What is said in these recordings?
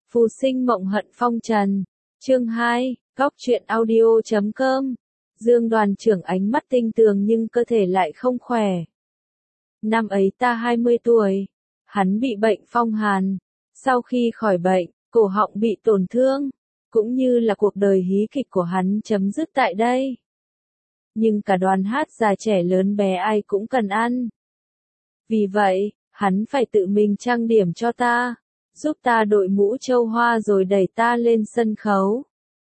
Phù sinh mộng hận phong trần. Chương 2, góc truyện audio.com. Dương Đoàn trưởng ánh mắt tinh tường nhưng cơ thể lại không khỏe. Năm ấy ta 20 tuổi, hắn bị bệnh phong hàn. Sau khi khỏi bệnh, cổ họng bị tổn thương, cũng như là cuộc đời hí kịch của hắn chấm dứt tại đây. Nhưng cả đoàn hát già trẻ lớn bé ai cũng cần ăn. Vì vậy, hắn phải tự mình trang điểm cho ta, giúp ta đội mũ châu hoa rồi đẩy ta lên sân khấu.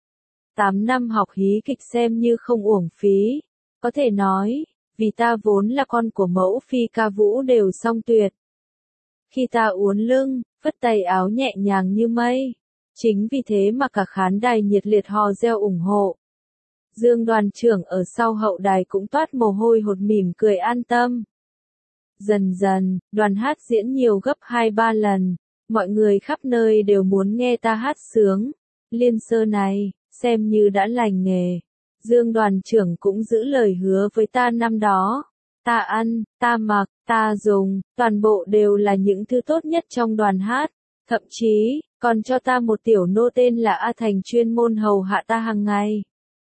8 năm học hí kịch xem như không uổng phí, có thể nói, vì ta vốn là con của mẫu phi ca vũ đều song tuyệt. Khi ta uốn lưng, phất tay áo nhẹ nhàng như mây, chính vì thế mà cả khán đài nhiệt liệt hò reo ủng hộ. Dương Đoàn trưởng ở sau hậu đài cũng toát mồ hôi hột mỉm cười an tâm. Dần dần, đoàn hát diễn nhiều gấp 2-3 lần, mọi người khắp nơi đều muốn nghe ta hát sướng. Liên sơ này, xem như đã lành nghề. Dương Đoàn trưởng cũng giữ lời hứa với ta năm đó. Ta ăn, ta mặc, ta dùng, toàn bộ đều là những thứ tốt nhất trong đoàn hát. Thậm chí, còn cho ta một tiểu nô tên là A Thành chuyên môn hầu hạ ta hàng ngày.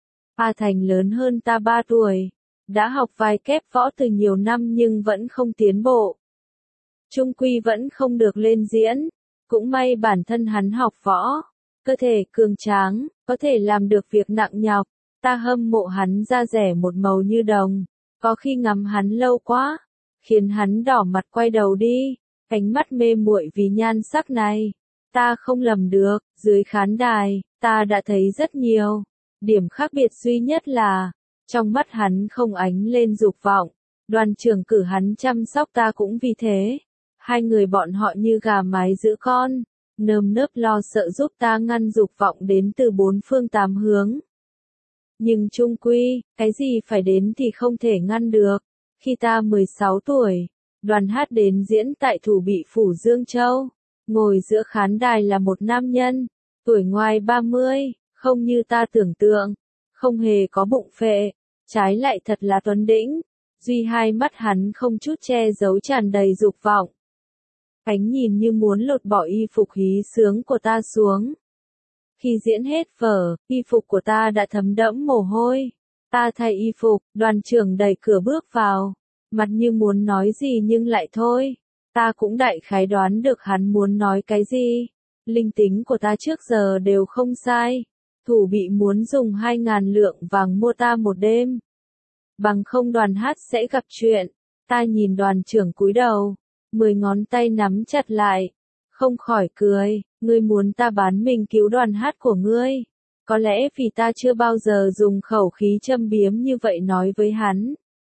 A Thành lớn hơn ta 3 tuổi, đã học vài kép võ từ nhiều năm nhưng vẫn không tiến bộ. Chung quy vẫn không được lên diễn, cũng may bản thân hắn học võ, cơ thể cường tráng, có thể làm được việc nặng nhọc, ta hâm mộ hắn da rẻ một màu như đồng, có khi ngắm hắn lâu quá, khiến hắn đỏ mặt quay đầu đi, ánh mắt mê muội vì nhan sắc này. Ta không lầm được, dưới khán đài, ta đã thấy rất nhiều. Điểm khác biệt duy nhất là, trong mắt hắn không ánh lên dục vọng, Đoàn trưởng cử hắn chăm sóc ta cũng vì thế. Hai người bọn họ như gà mái giữ con, nơm nớp lo sợ giúp ta ngăn dục vọng đến từ bốn phương tám hướng. Nhưng chung quy, cái gì phải đến thì không thể ngăn được. Khi ta 16 tuổi, đoàn hát đến diễn tại Thủ Bị Phủ Dương Châu. Ngồi giữa khán đài là một nam nhân, tuổi ngoài 30, không như ta tưởng tượng, không hề có bụng phệ, trái lại thật là tuấn đĩnh, duy hai mắt hắn không chút che giấu tràn đầy dục vọng. Ánh nhìn như muốn lột bỏ y phục hí sướng của ta xuống. Khi diễn hết vở, y phục của ta đã thấm đẫm mồ hôi. Ta thay y phục, đoàn trưởng đẩy cửa bước vào, mặt như muốn nói gì nhưng lại thôi. Ta cũng đại khái đoán được hắn muốn nói cái gì. Linh tính của ta trước giờ đều không sai. Thủ Bị muốn dùng 2.000 lượng vàng mua ta một đêm. Bằng không đoàn hát sẽ gặp chuyện. Ta nhìn đoàn trưởng cúi đầu, 10 ngón tay nắm chặt lại. Không khỏi cười, ngươi muốn ta bán mình cứu đoàn hát của ngươi. Có lẽ vì ta chưa bao giờ dùng khẩu khí châm biếm như vậy nói với hắn.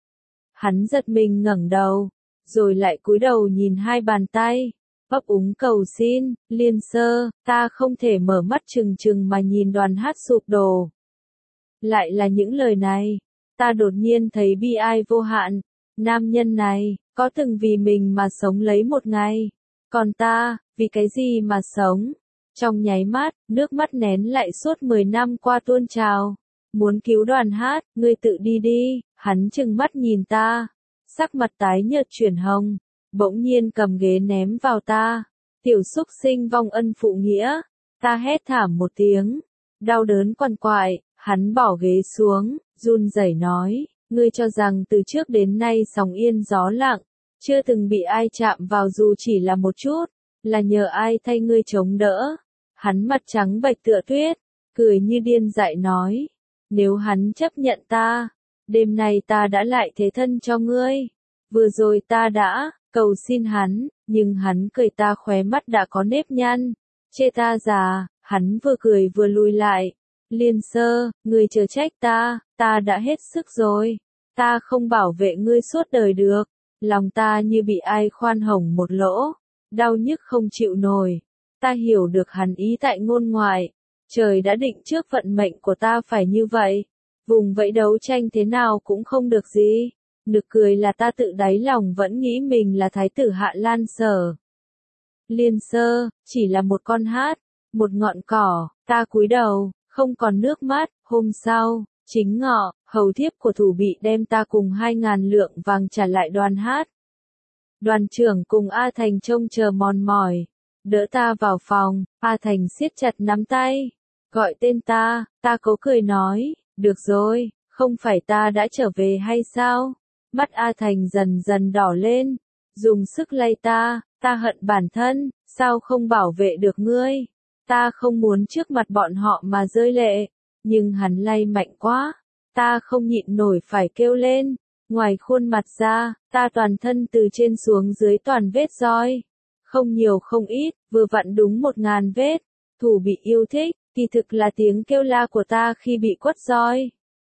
Hắn giật mình ngẩng đầu, rồi lại cúi đầu nhìn hai bàn tay, ấp úng cầu xin, Liên sơ, ta không thể mở mắt trừng trừng mà nhìn đoàn hát sụp đổ. Lại là những lời này, ta đột nhiên thấy bi ai vô hạn, nam nhân này, có từng vì mình mà sống lấy một ngày, còn ta, vì cái gì mà sống? Trong nháy mắt, nước mắt nén lại suốt 10 năm qua tuôn trào. Muốn cứu đoàn hát, ngươi tự đi đi, hắn trừng mắt nhìn ta. Sắc mặt tái nhợt chuyển hồng, bỗng nhiên cầm ghế ném vào ta. Tiểu xúc sinh vong ân phụ nghĩa, ta hét thảm một tiếng, đau đớn quằn quại, hắn bỏ ghế xuống, run rẩy nói, ngươi cho rằng từ trước đến nay sóng yên gió lặng, chưa từng bị ai chạm vào dù chỉ là một chút, là nhờ ai thay ngươi chống đỡ. Hắn mặt trắng bệch tựa tuyết, cười như điên dại nói, nếu hắn chấp nhận ta, đêm nay ta đã lại thế thân cho ngươi. Vừa rồi ta đã cầu xin hắn, nhưng hắn cười ta khóe mắt đã có nếp nhăn, chê ta già, hắn vừa cười vừa lùi lại. Liên sơ, ngươi chớ trách ta đã hết sức rồi, ta không bảo vệ ngươi suốt đời được, lòng ta như bị ai khoan hồng một lỗ, đau nhức không chịu nổi. Ta hiểu được hắn ý tại ngôn ngoại, trời đã định trước vận mệnh của ta phải như vậy, vùng vẫy đấu tranh thế nào cũng không được gì. Nực cười là ta tự đáy lòng vẫn nghĩ mình là thái tử Hạ Lan Sở. Liên sơ, chỉ là một con hát, một ngọn cỏ, ta cúi đầu, không còn nước mắt. Hôm sau, chính ngọ, hầu thiếp của Thủ Bị đem ta cùng 2.000 lượng vàng trả lại đoàn hát. Đoàn trưởng cùng A Thành trông chờ mòn mỏi, đỡ ta vào phòng, A Thành siết chặt nắm tay, gọi tên ta cố cười nói, được rồi, không phải ta đã trở về hay sao? Mắt A Thành dần dần đỏ lên, dùng sức lay ta hận bản thân, sao không bảo vệ được ngươi? Ta không muốn trước mặt bọn họ mà rơi lệ, nhưng hắn lay mạnh quá, ta không nhịn nổi phải kêu lên. Ngoài khuôn mặt ra, ta toàn thân từ trên xuống dưới toàn vết roi. Không nhiều không ít, vừa vặn đúng 1000 vết. Thủ bị yêu thích, kỳ thực là tiếng kêu la của ta khi bị quất roi.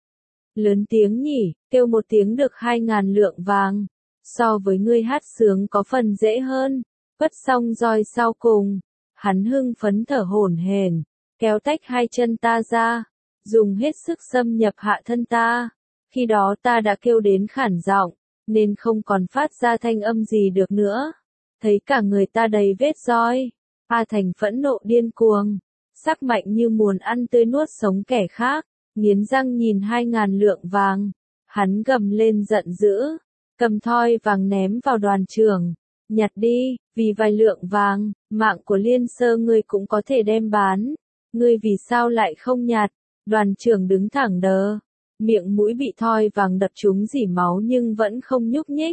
Lớn tiếng nhỉ, kêu một tiếng được 2000 lượng vàng. So với ngươi hát sướng có phần dễ hơn. Quất xong roi sau cùng, hắn hưng phấn thở hổn hển, kéo tách hai chân ta ra, dùng hết sức xâm nhập hạ thân ta. Khi đó ta đã kêu đến khản giọng, nên không còn phát ra thanh âm gì được nữa. Thấy cả người ta đầy vết roi, A Thành phẫn nộ điên cuồng, sắc mạnh như muốn ăn tươi nuốt sống kẻ khác, nghiến răng nhìn 2000 lượng vàng. Hắn gầm lên giận dữ, cầm thoi vàng ném vào đoàn trưởng. Nhặt đi, vì vài lượng vàng, mạng của Liên Sơ ngươi cũng có thể đem bán. Ngươi vì sao lại không nhặt? Đoàn trưởng đứng thẳng đờ, miệng mũi bị thoi vàng đập trúng rỉ máu nhưng vẫn không nhúc nhích.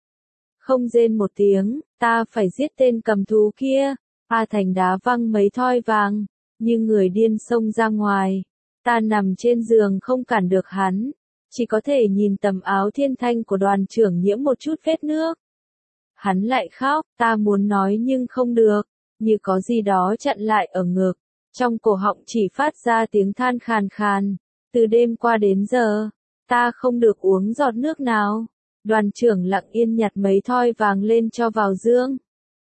Không rên một tiếng, ta phải giết tên cầm thú kia. A Thành đá văng mấy thoi vàng, như người điên xông ra ngoài. Ta nằm trên giường không cản được hắn, chỉ có thể nhìn tầm áo thiên thanh của đoàn trưởng nhiễm một chút vết nước. Hắn lại khóc, ta muốn nói nhưng không được, như có gì đó chặn lại ở ngực, trong cổ họng chỉ phát ra tiếng than khàn khàn. Từ đêm qua đến giờ, ta không được uống giọt nước nào. Đoàn trưởng lặng yên nhặt mấy thoi vàng lên cho vào dương,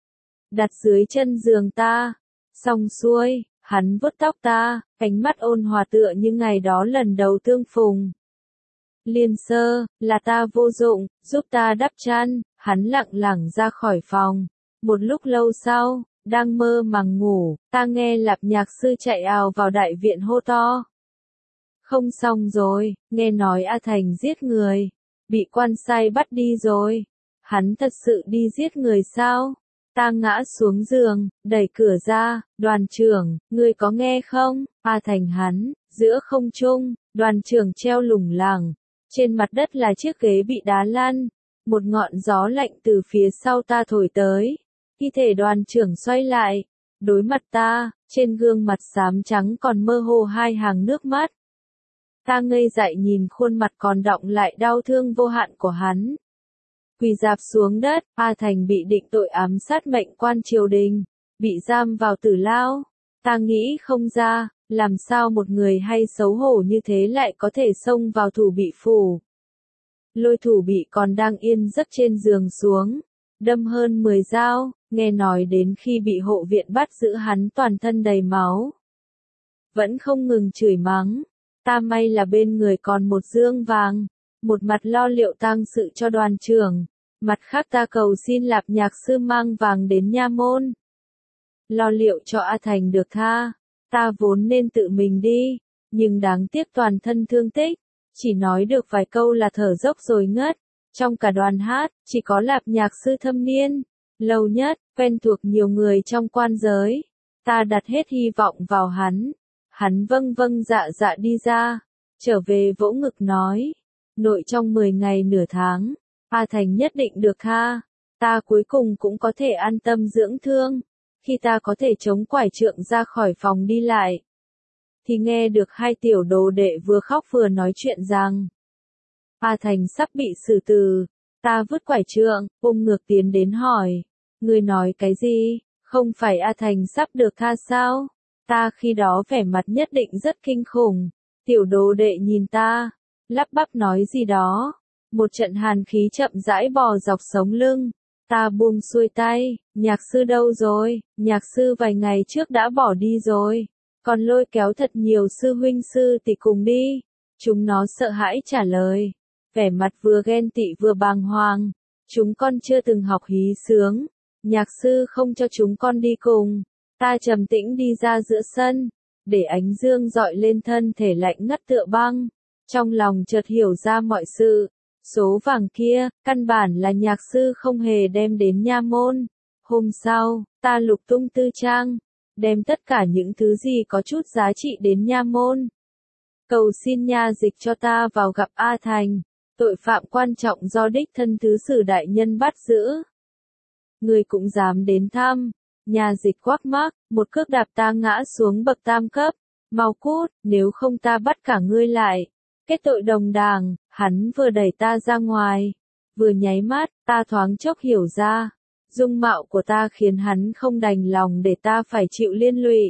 đặt dưới chân giường ta. Xong xuôi, hắn vuốt tóc ta, ánh mắt ôn hòa tựa như ngày đó lần đầu tương phùng. Liên Sơ, là ta vô dụng, giúp ta đắp chăn. Hắn lặng lặng ra khỏi phòng. Một lúc lâu sau, đang mơ màng ngủ, ta nghe Lạp Nhạc Sư chạy ào vào đại viện hô to. Không xong rồi, nghe nói A Thành giết người, bị quan sai bắt đi rồi. Hắn thật sự đi giết người sao? Ta ngã xuống giường, đẩy cửa ra, đoàn trưởng, ngươi có nghe không? A Thành hắn, giữa không trung, đoàn trưởng treo lủng lẳng, trên mặt đất là chiếc ghế bị đá lăn. Một ngọn gió lạnh từ phía sau ta thổi tới. Thi thể đoàn trưởng xoay lại, đối mặt ta, trên gương mặt xám trắng còn mơ hồ hai hàng nước mắt. Ta ngây dại nhìn khuôn mặt còn đọng lại đau thương vô hạn của hắn. Quỳ rạp xuống đất, A Thành bị định tội ám sát mệnh quan triều đình, bị giam vào tử lao. Ta nghĩ không ra, làm sao một người hay xấu hổ như thế lại có thể xông vào thủ bị phủ. Lôi thủ bị còn đang yên giấc trên giường xuống, đâm hơn 10 dao, nghe nói đến khi bị hộ viện bắt giữ hắn toàn thân đầy máu. Vẫn không ngừng chửi mắng, ta may là bên người còn một dương vàng, một mặt lo liệu tang sự cho đoàn trưởng, mặt khác ta cầu xin Lạp Nhạc Sư mang vàng đến nha môn. Lo liệu cho A Thành được tha, ta vốn nên tự mình đi, nhưng đáng tiếc toàn thân thương tích. Chỉ nói được vài câu là thở dốc rồi ngất. Trong cả đoàn hát, chỉ có Lạp Nhạc Sư thâm niên, lâu nhất, quen thuộc nhiều người trong quan giới. Ta đặt hết hy vọng vào hắn. Hắn vâng vâng dạ dạ đi ra, trở về vỗ ngực nói. Nội trong 10 ngày nửa tháng, A Thành nhất định được tha. Ta cuối cùng cũng có thể an tâm dưỡng thương. Khi ta có thể chống quải trượng ra khỏi phòng đi lại, thì nghe được hai tiểu đồ đệ vừa khóc vừa nói chuyện rằng A Thành sắp bị xử tử. Ta vứt quải trượng, ôm ngược tiến đến hỏi, ngươi nói cái gì? Không phải A Thành sắp được tha sao? Ta khi đó vẻ mặt nhất định rất kinh khủng. Tiểu đồ đệ nhìn ta, lắp bắp nói gì đó. Một trận hàn khí chậm rãi bò dọc sống lưng. Ta buông xuôi tay, Nhạc Sư đâu rồi? Nhạc Sư vài ngày trước đã bỏ đi rồi. Còn lôi kéo thật nhiều sư huynh sư tỷ cùng đi. Chúng nó sợ hãi trả lời, vẻ mặt vừa ghen tị vừa bàng hoàng. Chúng con chưa từng học hí sướng, Nhạc Sư không cho chúng con đi cùng. Ta trầm tĩnh đi ra giữa sân, để ánh dương dọi lên thân thể lạnh ngắt tựa băng. Trong lòng chợt hiểu ra mọi sự. Số vàng kia, căn bản là Nhạc Sư không hề đem đến nha môn. Hôm sau, ta lục tung tư trang, đem tất cả những thứ gì có chút giá trị đến nha môn. Cầu xin nha dịch cho ta vào gặp A Thành, tội phạm quan trọng do đích thân thứ sử đại nhân bắt giữ. Người cũng dám đến thăm, nha dịch quắc mắc, một cước đạp ta ngã xuống bậc tam cấp, mau cút, nếu không ta bắt cả ngươi lại. Kết tội đồng đảng, hắn vừa đẩy ta ra ngoài, vừa nháy mắt, ta thoáng chốc hiểu ra. Dung mạo của ta khiến hắn không đành lòng để ta phải chịu liên lụy.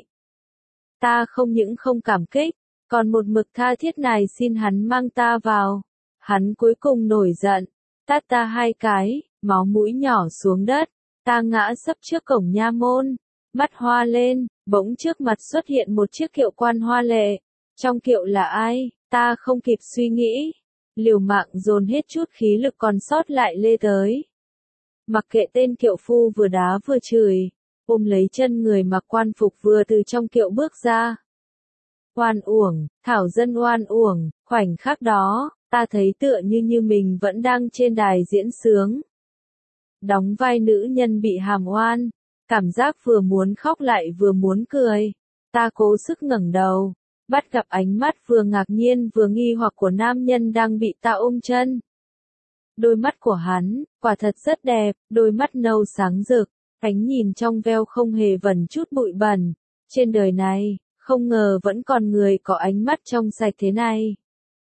Ta không những không cảm kích, còn một mực tha thiết này xin hắn mang ta vào. Hắn cuối cùng nổi giận, tát ta 2 cái, máu mũi nhỏ xuống đất, ta ngã sấp trước cổng nha môn, mắt hoa lên, bỗng trước mặt xuất hiện một chiếc kiệu quan hoa lệ. Trong kiệu là ai, ta không kịp suy nghĩ, liều mạng dồn hết chút khí lực còn sót lại lê tới. Mặc kệ tên kiệu phu vừa đá vừa chửi, ôm lấy chân người mặc quan phục vừa từ trong kiệu bước ra. Oan uổng, thảo dân oan uổng, khoảnh khắc đó, ta thấy tựa như mình vẫn đang trên đài diễn sướng. Đóng vai nữ nhân bị hàm oan, cảm giác vừa muốn khóc lại vừa muốn cười. Ta cố sức ngẩng đầu, bắt gặp ánh mắt vừa ngạc nhiên vừa nghi hoặc của nam nhân đang bị ta ôm chân. Đôi mắt của hắn, quả thật rất đẹp, đôi mắt nâu sáng rực, ánh nhìn trong veo không hề vẩn chút bụi bẩn. Trên đời này, không ngờ vẫn còn người có ánh mắt trong sạch thế này.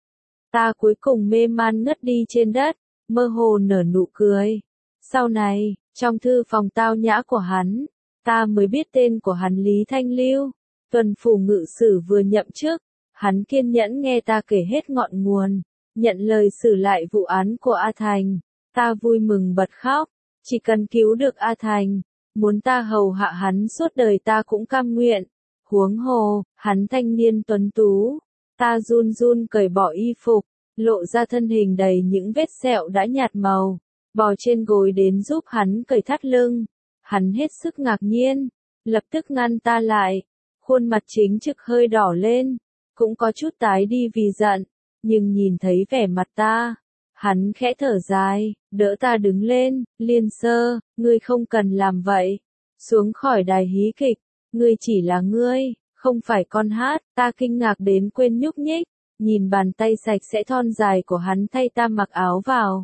Ta cuối cùng mê man ngất đi trên đất, mơ hồ nở nụ cười. Sau này, trong thư phòng tao nhã của hắn, ta mới biết tên của hắn Lý Thanh Lưu. Tuần phủ ngự sử vừa nhậm chức, hắn kiên nhẫn nghe ta kể hết ngọn nguồn, nhận lời xử lại vụ án của A Thành. Ta vui mừng bật khóc, chỉ cần cứu được A Thành, muốn ta hầu hạ hắn suốt đời ta cũng cam nguyện. Huống hồ, hắn thanh niên tuấn tú, ta run run cởi bỏ y phục, lộ ra thân hình đầy những vết sẹo đã nhạt màu, bò trên gối đến giúp hắn cởi thắt lưng. Hắn hết sức ngạc nhiên, lập tức ngăn ta lại, khuôn mặt chính trực hơi đỏ lên, cũng có chút tái đi vì giận, nhưng nhìn thấy vẻ mặt ta, hắn khẽ thở dài, đỡ ta đứng lên. Liên Sơ, ngươi không cần làm vậy, xuống khỏi đài hí kịch, ngươi chỉ là ngươi, không phải con hát. Ta kinh ngạc đến quên nhúc nhích, nhìn bàn tay sạch sẽ thon dài của hắn thay ta mặc áo vào.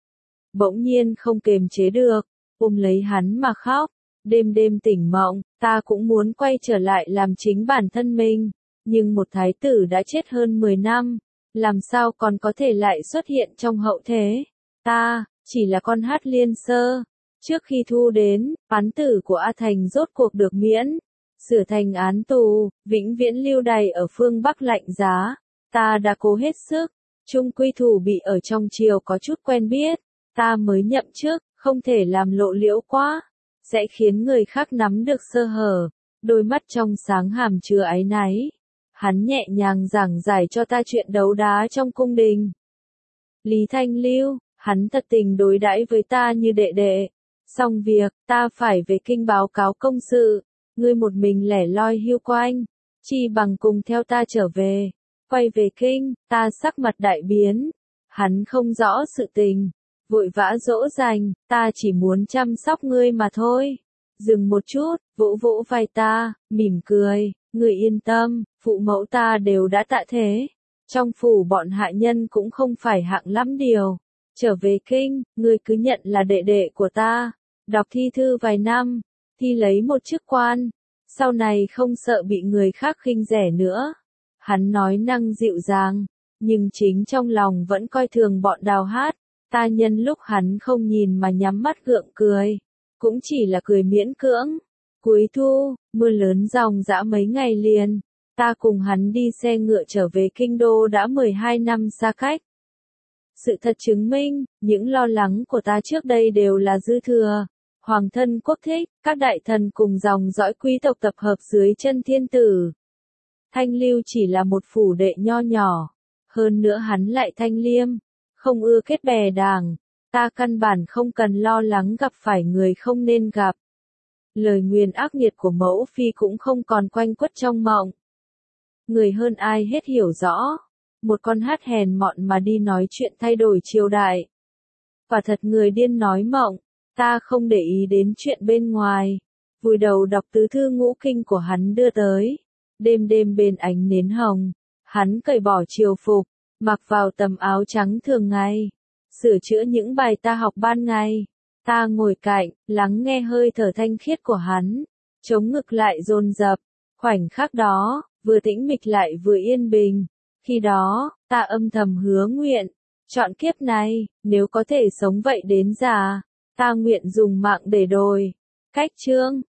Bỗng nhiên không kềm chế được, ôm lấy hắn mà khóc. Đêm đêm tỉnh mộng, ta cũng muốn quay trở lại làm chính bản thân mình, nhưng một thái tử đã chết hơn 10 năm, làm sao còn có thể lại xuất hiện trong hậu thế. Ta, chỉ là con hát Liên Sơ. Trước khi thu đến, án tử của A Thành rốt cuộc được miễn, sửa thành án tù, vĩnh viễn lưu đày ở phương Bắc lạnh giá. Ta đã cố hết sức, chung quy thủ bị ở trong triều có chút quen biết, ta mới nhậm chức, không thể làm lộ liễu quá, sẽ khiến người khác nắm được sơ hở. Đôi mắt trong sáng hàm chứa áy náy. Hắn nhẹ nhàng giảng giải cho ta chuyện đấu đá trong cung đình. Lý Thanh Lưu, hắn thật tình đối đãi với ta như đệ đệ. Xong việc, ta phải về kinh báo cáo công sự. Ngươi một mình lẻ loi hiu quanh, chi bằng cùng theo ta trở về. Quay về kinh, ta sắc mặt đại biến. Hắn không rõ sự tình, vội vã dỗ dành, ta chỉ muốn chăm sóc ngươi mà thôi. Dừng một chút, vỗ vỗ vai ta, mỉm cười, ngươi yên tâm, phụ mẫu ta đều đã tạ thế. Trong phủ bọn hạ nhân cũng không phải hạng lắm điều. Trở về kinh, ngươi cứ nhận là đệ đệ của ta, đọc thi thư vài năm, thi lấy một chức quan, sau này không sợ bị người khác khinh rẻ nữa. Hắn nói năng dịu dàng, nhưng chính trong lòng vẫn coi thường bọn Đào Hát. Ta nhân lúc hắn không nhìn mà nhắm mắt gượng cười, cũng chỉ là cười miễn cưỡng. Cuối thu, mưa lớn ròng rã mấy ngày liền, ta cùng hắn đi xe ngựa trở về kinh đô đã 12 năm xa cách. Sự thật chứng minh, những lo lắng của ta trước đây đều là dư thừa. Hoàng thân quốc thích, các đại thần cùng dòng dõi quý tộc tập hợp dưới chân thiên tử. Thanh Lưu chỉ là một phủ đệ nho nhỏ, hơn nữa hắn lại thanh liêm, không ưa kết bè đảng, ta căn bản không cần lo lắng gặp phải người không nên gặp. Lời nguyền ác nghiệt của mẫu phi cũng không còn quanh quất trong mộng. Người hơn ai hết hiểu rõ, một con hát hèn mọn mà đi nói chuyện thay đổi triều đại. Quả thật người điên nói mộng, Ta không để ý đến chuyện bên ngoài, vùi đầu đọc tứ thư ngũ kinh của hắn đưa tới. Đêm đêm bên ánh nến hồng, hắn cởi bỏ triều phục, mặc vào tấm áo trắng thường ngày, sửa chữa những bài ta học ban ngày. Ta ngồi cạnh, lắng nghe hơi thở thanh khiết của hắn, chống ngực lại dồn dập. Khoảnh khắc đó, vừa tĩnh mịch lại vừa yên bình. Khi đó, ta âm thầm hứa nguyện, chọn kiếp này, nếu có thể sống vậy đến già, ta nguyện dùng mạng để đổi. Cách chương